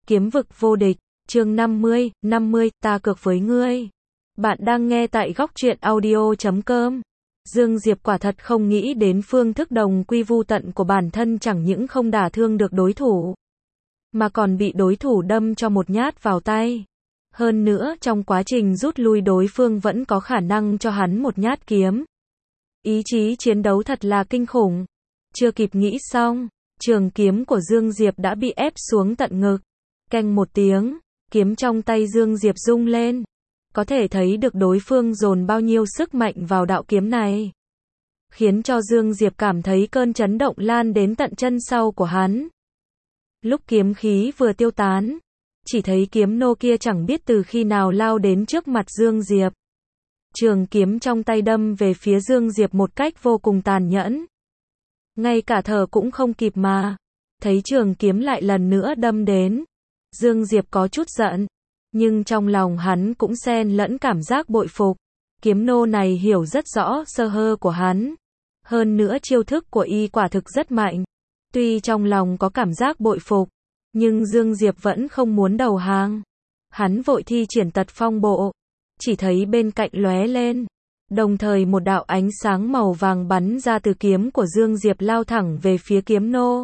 Kiếm vực vô địch, chương 50, ta cược với ngươi. Bạn đang nghe tại góc truyện audio.com. Dương Diệp quả thật không nghĩ đến phương thức đồng quy vu tận của bản thân chẳng những không đả thương được đối thủ, mà còn bị đối thủ đâm cho một nhát vào tay. Hơn nữa trong quá trình rút lui đối phương vẫn có khả năng cho hắn một nhát kiếm. Ý chí chiến đấu thật là kinh khủng. Chưa kịp nghĩ xong, trường kiếm của Dương Diệp đã bị ép xuống tận ngực. Keng một tiếng, kiếm trong tay Dương Diệp rung lên. Có thể thấy được đối phương dồn bao nhiêu sức mạnh vào đạo kiếm này, khiến cho Dương Diệp cảm thấy cơn chấn động lan đến tận chân sau của hắn. Lúc kiếm khí vừa tiêu tán, chỉ thấy kiếm nô kia chẳng biết từ khi nào lao đến trước mặt Dương Diệp. Trường kiếm trong tay đâm về phía Dương Diệp một cách vô cùng tàn nhẫn. Ngay cả thở cũng không kịp mà. Thấy trường kiếm lại lần nữa đâm đến, Dương Diệp có chút giận, nhưng trong lòng hắn cũng xen lẫn cảm giác bội phục. Kiếm nô này hiểu rất rõ sơ hở của hắn. Hơn nữa chiêu thức của y quả thực rất mạnh. Tuy trong lòng có cảm giác bội phục, nhưng Dương Diệp vẫn không muốn đầu hàng. Hắn vội thi triển tật phong bộ. Chỉ thấy bên cạnh lóe lên, đồng thời một đạo ánh sáng màu vàng bắn ra từ kiếm của Dương Diệp lao thẳng về phía kiếm nô.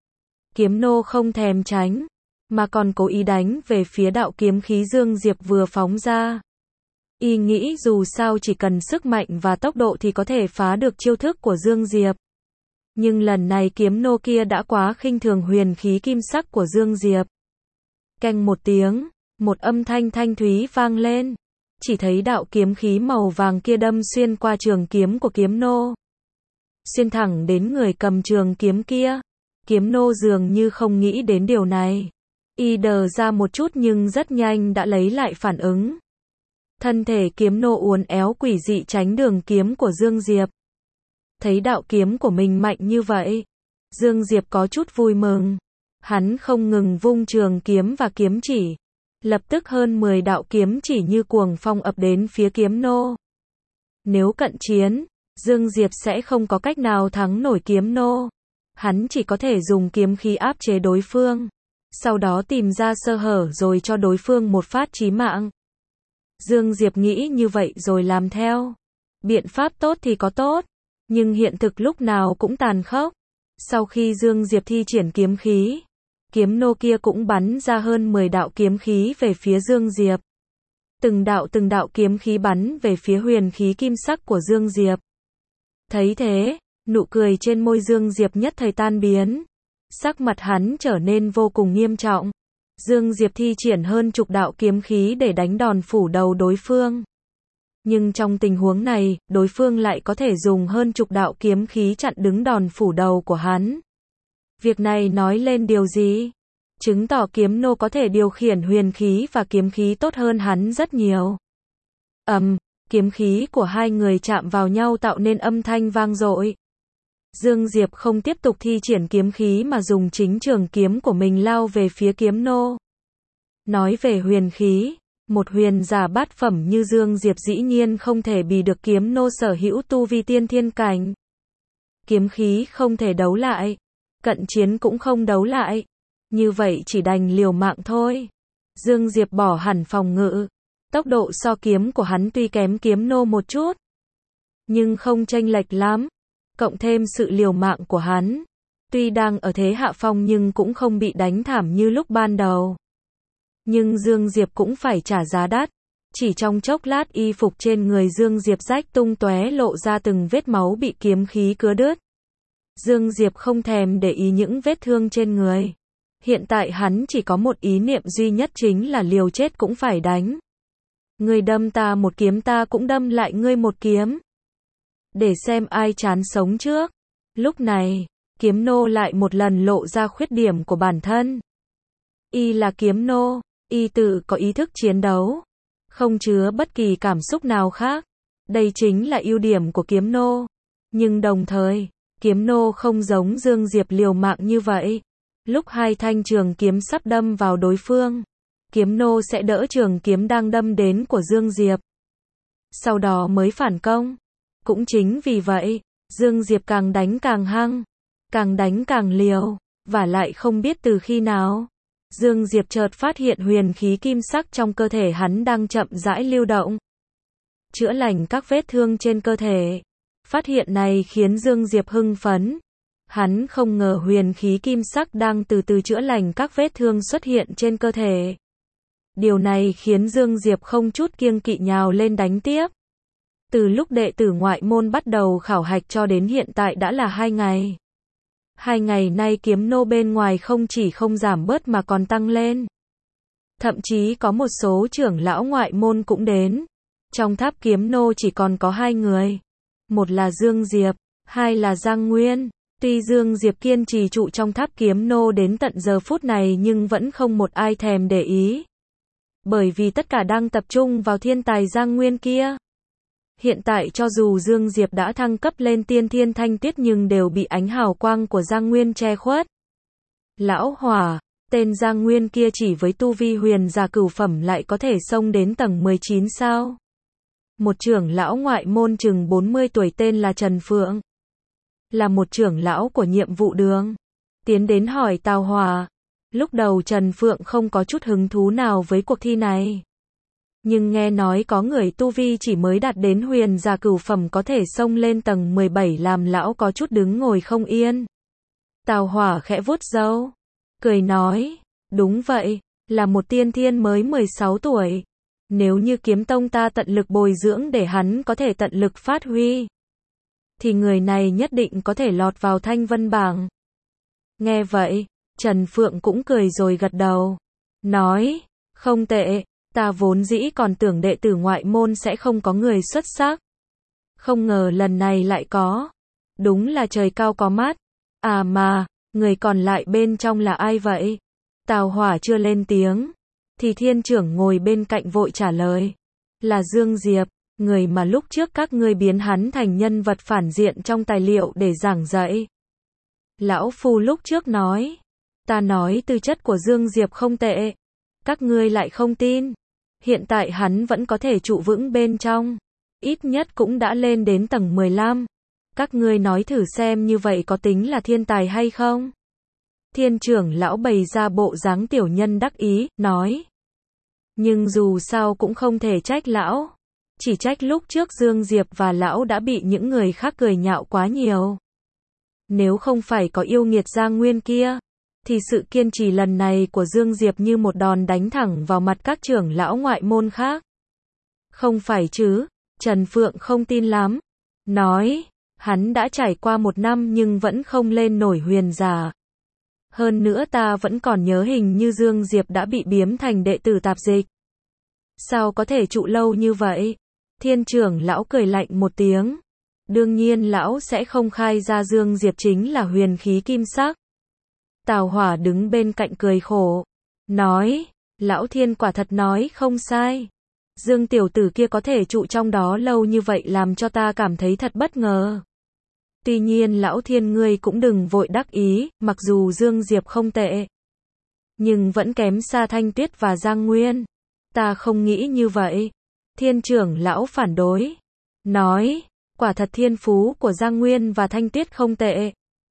Kiếm nô không thèm tránh, mà còn cố ý đánh về phía đạo kiếm khí Dương Diệp vừa phóng ra. Y nghĩ dù sao chỉ cần sức mạnh và tốc độ thì có thể phá được chiêu thức của Dương Diệp. Nhưng lần này kiếm nô kia đã quá khinh thường huyền khí kim sắc của Dương Diệp. Keng một tiếng, một âm thanh thanh thúy vang lên. Chỉ thấy đạo kiếm khí màu vàng kia đâm xuyên qua trường kiếm của kiếm nô, xuyên thẳng đến người cầm trường kiếm kia. Kiếm nô dường như không nghĩ đến điều này. Y đờ ra một chút nhưng rất nhanh đã lấy lại phản ứng. Thân thể kiếm nô uốn éo quỷ dị tránh đường kiếm của Dương Diệp. Thấy đạo kiếm của mình mạnh như vậy, Dương Diệp có chút vui mừng. Hắn không ngừng vung trường kiếm và kiếm chỉ. Lập tức hơn 10 đạo kiếm chỉ như cuồng phong ập đến phía kiếm nô. Nếu cận chiến, Dương Diệp sẽ không có cách nào thắng nổi kiếm nô. Hắn chỉ có thể dùng kiếm khí áp chế đối phương, sau đó tìm ra sơ hở rồi cho đối phương một phát chí mạng. Dương Diệp nghĩ như vậy rồi làm theo. Biện pháp tốt thì có tốt, nhưng hiện thực lúc nào cũng tàn khốc. Sau khi Dương Diệp thi triển kiếm khí, kiếm nô kia cũng bắn ra hơn 10 đạo kiếm khí về phía Dương Diệp. Từng đạo kiếm khí bắn về phía huyền khí kim sắc của Dương Diệp. Thấy thế, nụ cười trên môi Dương Diệp nhất thời tan biến. Sắc mặt hắn trở nên vô cùng nghiêm trọng. Dương Diệp thi triển hơn chục đạo kiếm khí để đánh đòn phủ đầu đối phương. Nhưng trong tình huống này, đối phương lại có thể dùng hơn chục đạo kiếm khí chặn đứng đòn phủ đầu của hắn. Việc này nói lên điều gì? Chứng tỏ kiếm nô có thể điều khiển huyền khí và kiếm khí tốt hơn hắn rất nhiều. Kiếm khí của hai người chạm vào nhau tạo nên âm thanh vang dội. Dương Diệp không tiếp tục thi triển kiếm khí mà dùng chính trường kiếm của mình lao về phía kiếm nô. Nói về huyền khí, một huyền giả bát phẩm như Dương Diệp dĩ nhiên không thể bì được kiếm nô sở hữu tu vi tiên thiên cảnh. Kiếm khí không thể đấu lại, cận chiến cũng không đấu lại. Như vậy chỉ đành liều mạng thôi. Dương Diệp bỏ hẳn phòng ngự. Tốc độ so kiếm của hắn tuy kém kiếm nô một chút, nhưng không chênh lệch lắm. Cộng thêm sự liều mạng của hắn, tuy đang ở thế hạ phong nhưng cũng không bị đánh thảm như lúc ban đầu. Nhưng Dương Diệp cũng phải trả giá đắt. Chỉ trong chốc lát y phục trên người Dương Diệp rách tung tóe lộ ra từng vết máu bị kiếm khí cứa đứt. Dương Diệp không thèm để ý những vết thương trên người. Hiện tại hắn chỉ có một ý niệm duy nhất chính là liều chết cũng phải đánh. Ngươi đâm ta một kiếm ta cũng đâm lại ngươi một kiếm. Để xem ai chán sống trước. Lúc này, kiếm nô lại một lần lộ ra khuyết điểm của bản thân. Y là kiếm nô, y tự có ý thức chiến đấu, không chứa bất kỳ cảm xúc nào khác. Đây chính là ưu điểm của kiếm nô. Nhưng đồng thời, kiếm nô không giống Dương Diệp liều mạng như vậy. Lúc hai thanh trường kiếm sắp đâm vào đối phương, kiếm nô sẽ đỡ trường kiếm đang đâm đến của Dương Diệp, sau đó mới phản công. Cũng chính vì vậy, Dương Diệp càng đánh càng hăng, càng đánh càng liều, và lại không biết từ khi nào, Dương Diệp chợt phát hiện huyền khí kim sắc trong cơ thể hắn đang chậm rãi lưu động, chữa lành các vết thương trên cơ thể. Phát hiện này khiến Dương Diệp hưng phấn. Hắn không ngờ huyền khí kim sắc đang từ từ chữa lành các vết thương xuất hiện trên cơ thể. Điều này khiến Dương Diệp không chút kiêng kỵ nhào lên đánh tiếp. Từ lúc đệ tử ngoại môn bắt đầu khảo hạch cho đến hiện tại đã là 2 ngày. 2 ngày nay kiếm nô bên ngoài không chỉ không giảm bớt mà còn tăng lên. Thậm chí có một số trưởng lão ngoại môn cũng đến. Trong tháp kiếm nô chỉ còn có 2 người. Một là Dương Diệp, 2 là Giang Nguyên. Tuy Dương Diệp kiên trì trụ trong tháp kiếm nô đến tận giờ phút này nhưng vẫn không một ai thèm để ý. Bởi vì tất cả đang tập trung vào thiên tài Giang Nguyên kia. Hiện tại cho dù Dương Diệp đã thăng cấp lên tiên thiên thanh tiết nhưng đều bị ánh hào quang của Giang Nguyên che khuất. Lão Hỏa, tên Giang Nguyên kia chỉ với tu vi huyền giả cửu phẩm lại có thể xông đến tầng 19 sao? Một trưởng lão ngoại môn chừng 40 tuổi tên là Trần Phượng. Là một trưởng lão của nhiệm vụ đường. Tiến đến hỏi Tào Hỏa. Lúc đầu Trần Phượng không có chút hứng thú nào với cuộc thi này. Nhưng nghe nói có người tu vi chỉ mới đạt đến huyền giả cửu phẩm có thể xông lên tầng 17 làm lão có chút đứng ngồi không yên. Tào Hỏa khẽ vuốt râu, cười nói, đúng vậy, là một tiên thiên mới 16 tuổi. Nếu như kiếm tông ta tận lực bồi dưỡng để hắn có thể tận lực phát huy, thì người này nhất định có thể lọt vào thanh vân bảng. Nghe vậy, Trần Phượng cũng cười rồi gật đầu. Nói, không tệ, ta vốn dĩ còn tưởng đệ tử ngoại môn sẽ không có người xuất sắc. Không ngờ lần này lại có. Đúng là trời cao có mắt. À mà, người còn lại bên trong là ai vậy? Tào Hỏa chưa lên tiếng. Thì thiên trưởng ngồi bên cạnh vội trả lời. Là Dương Diệp, người mà lúc trước các ngươi biến hắn thành nhân vật phản diện trong tài liệu để giảng dạy. Lão Phu lúc trước nói. Ta nói tư chất của Dương Diệp không tệ. Các ngươi lại không tin. Hiện tại hắn vẫn có thể trụ vững bên trong. Ít nhất cũng đã lên đến tầng 15. Các ngươi nói thử xem như vậy có tính là thiên tài hay không? Thiên trưởng lão bày ra bộ dáng tiểu nhân đắc ý, nói. Nhưng dù sao cũng không thể trách lão. Chỉ trách lúc trước Dương Diệp và lão đã bị những người khác cười nhạo quá nhiều. Nếu không phải có yêu nghiệt Giang Nguyên kia, thì sự kiên trì lần này của Dương Diệp như một đòn đánh thẳng vào mặt các trưởng lão ngoại môn khác. Không phải chứ, Trần Phượng không tin lắm. Nói, hắn đã trải qua 1 năm nhưng vẫn không lên nổi huyền giả. Hơn nữa ta vẫn còn nhớ hình như Dương Diệp đã bị biếm thành đệ tử tạp dịch. Sao có thể trụ lâu như vậy? Thiên trưởng lão cười lạnh một tiếng. Đương nhiên lão sẽ không khai ra Dương Diệp chính là huyền khí kim sắc. Tào Hỏa đứng bên cạnh cười khổ. Nói, lão Thiên quả thật nói không sai. Dương tiểu tử kia có thể trụ trong đó lâu như vậy làm cho ta cảm thấy thật bất ngờ. Tuy nhiên lão Thiên ngươi cũng đừng vội đắc ý, mặc dù Dương Diệp không tệ. Nhưng vẫn kém xa Thanh Tuyết và Giang Nguyên. Ta không nghĩ như vậy. Thiên trưởng lão phản đối. Nói, quả thật thiên phú của Giang Nguyên và Thanh Tuyết không tệ.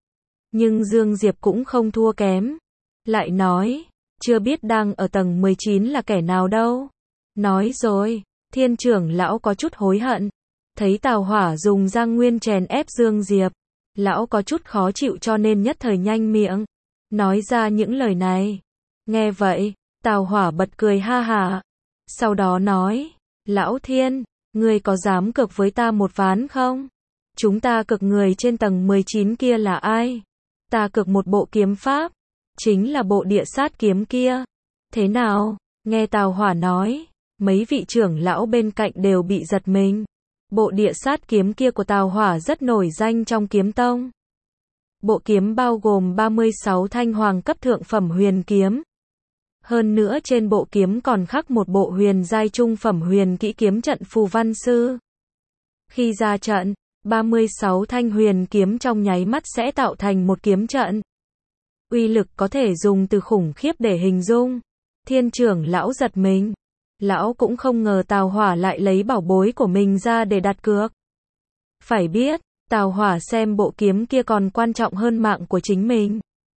Nhưng Dương Diệp cũng không thua kém. Lại nói, chưa biết đang ở tầng 19 là kẻ nào đâu. Nói rồi, thiên trưởng lão có chút hối hận. Thấy Tào Hỏa dùng Giang Nguyên chèn ép Dương Diệp. Lão có chút khó chịu cho nên nhất thời nhanh miệng. Nói ra những lời này. Nghe vậy, Tào Hỏa bật cười ha hả. Sau đó nói, lão Thiên, ngươi có dám cược với ta một ván không? Chúng ta cược người trên tầng 19 kia là ai? Ta cược một bộ kiếm pháp. Chính là bộ địa sát kiếm kia. Thế nào? Nghe Tào Hỏa nói, mấy vị trưởng lão bên cạnh đều bị giật mình. Bộ địa sát kiếm kia của Tào Hỏa rất nổi danh trong kiếm tông. Bộ kiếm bao gồm 36 thanh hoàng cấp thượng phẩm huyền kiếm. Hơn nữa trên bộ kiếm còn khắc một bộ huyền giai trung phẩm huyền kỹ kiếm trận phù văn sư. Khi ra trận, 36 thanh huyền kiếm trong nháy mắt sẽ tạo thành một kiếm trận. Uy lực có thể dùng từ khủng khiếp để hình dung. Thiên trưởng lão giật mình. Lão cũng không ngờ Tào Hỏa lại lấy bảo bối của mình ra để đặt cược. Phải biết, Tào Hỏa xem bộ kiếm kia còn quan trọng hơn mạng của chính mình.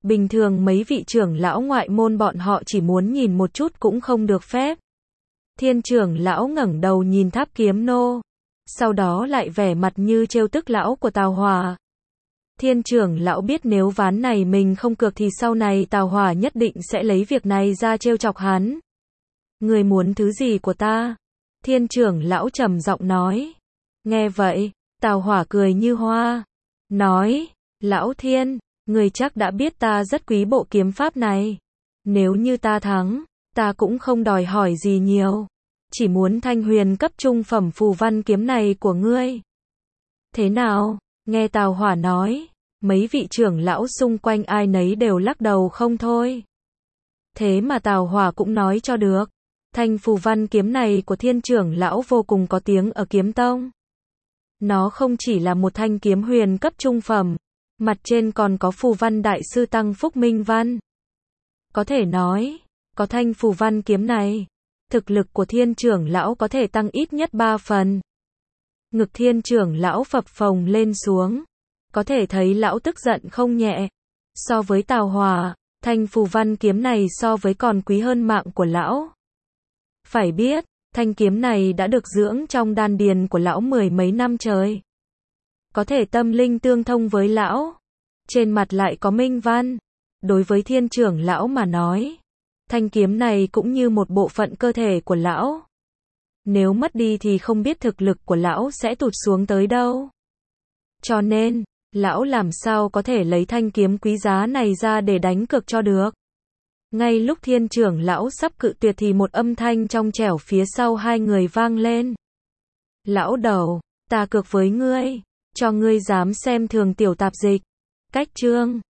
Bình thường mấy vị trưởng lão ngoại môn bọn họ chỉ muốn nhìn một chút cũng không được phép. Thiên trưởng lão ngẩng đầu nhìn Tháp Kiếm Nô, sau đó lại vẻ mặt như trêu tức lão của Tào Hỏa. Thiên trưởng lão biết nếu ván này mình không cược thì sau này Tào Hỏa nhất định sẽ lấy việc này ra trêu chọc hắn. Người muốn thứ gì của ta? Thiên trưởng lão trầm giọng nói. Nghe vậy, Tào Hỏa cười như hoa, nói, lão Thiên, người chắc đã biết ta rất quý bộ kiếm pháp này. Nếu như ta thắng, ta cũng không đòi hỏi gì nhiều. Chỉ muốn thanh huyền cấp trung phẩm phù văn kiếm này của ngươi. Thế nào? Nghe Tào Hỏa nói, mấy vị trưởng lão xung quanh ai nấy đều lắc đầu không thôi. Thế mà Tào Hỏa cũng nói cho được. Thanh phù văn kiếm này của thiên trưởng lão vô cùng có tiếng ở kiếm tông. Nó không chỉ là một thanh kiếm huyền cấp trung phẩm, mặt trên còn có phù văn đại sư Tăng Phúc Minh Văn. Có thể nói, có thanh phù văn kiếm này, thực lực của thiên trưởng lão có thể tăng ít nhất 3 phần. Ngực thiên trưởng lão phập phồng lên xuống, có thể thấy lão tức giận không nhẹ. So với Tào Hỏa, thanh phù văn kiếm này so với còn quý hơn mạng của lão. Phải biết, thanh kiếm này đã được dưỡng trong đan điền của lão 10 mấy năm trời. Có thể tâm linh tương thông với lão. Trên mặt lại có minh văn. Đối với thiên trưởng lão mà nói, thanh kiếm này cũng như một bộ phận cơ thể của lão. Nếu mất đi thì không biết thực lực của lão sẽ tụt xuống tới đâu. Cho nên, lão làm sao có thể lấy thanh kiếm quý giá này ra để đánh cược cho được. Ngay lúc thiên trưởng lão sắp cự tuyệt thì một âm thanh trong trẻo phía sau hai người vang lên. Lão đầu, ta cược với ngươi, cho ngươi dám xem thường tiểu tạp dịch. Cách chương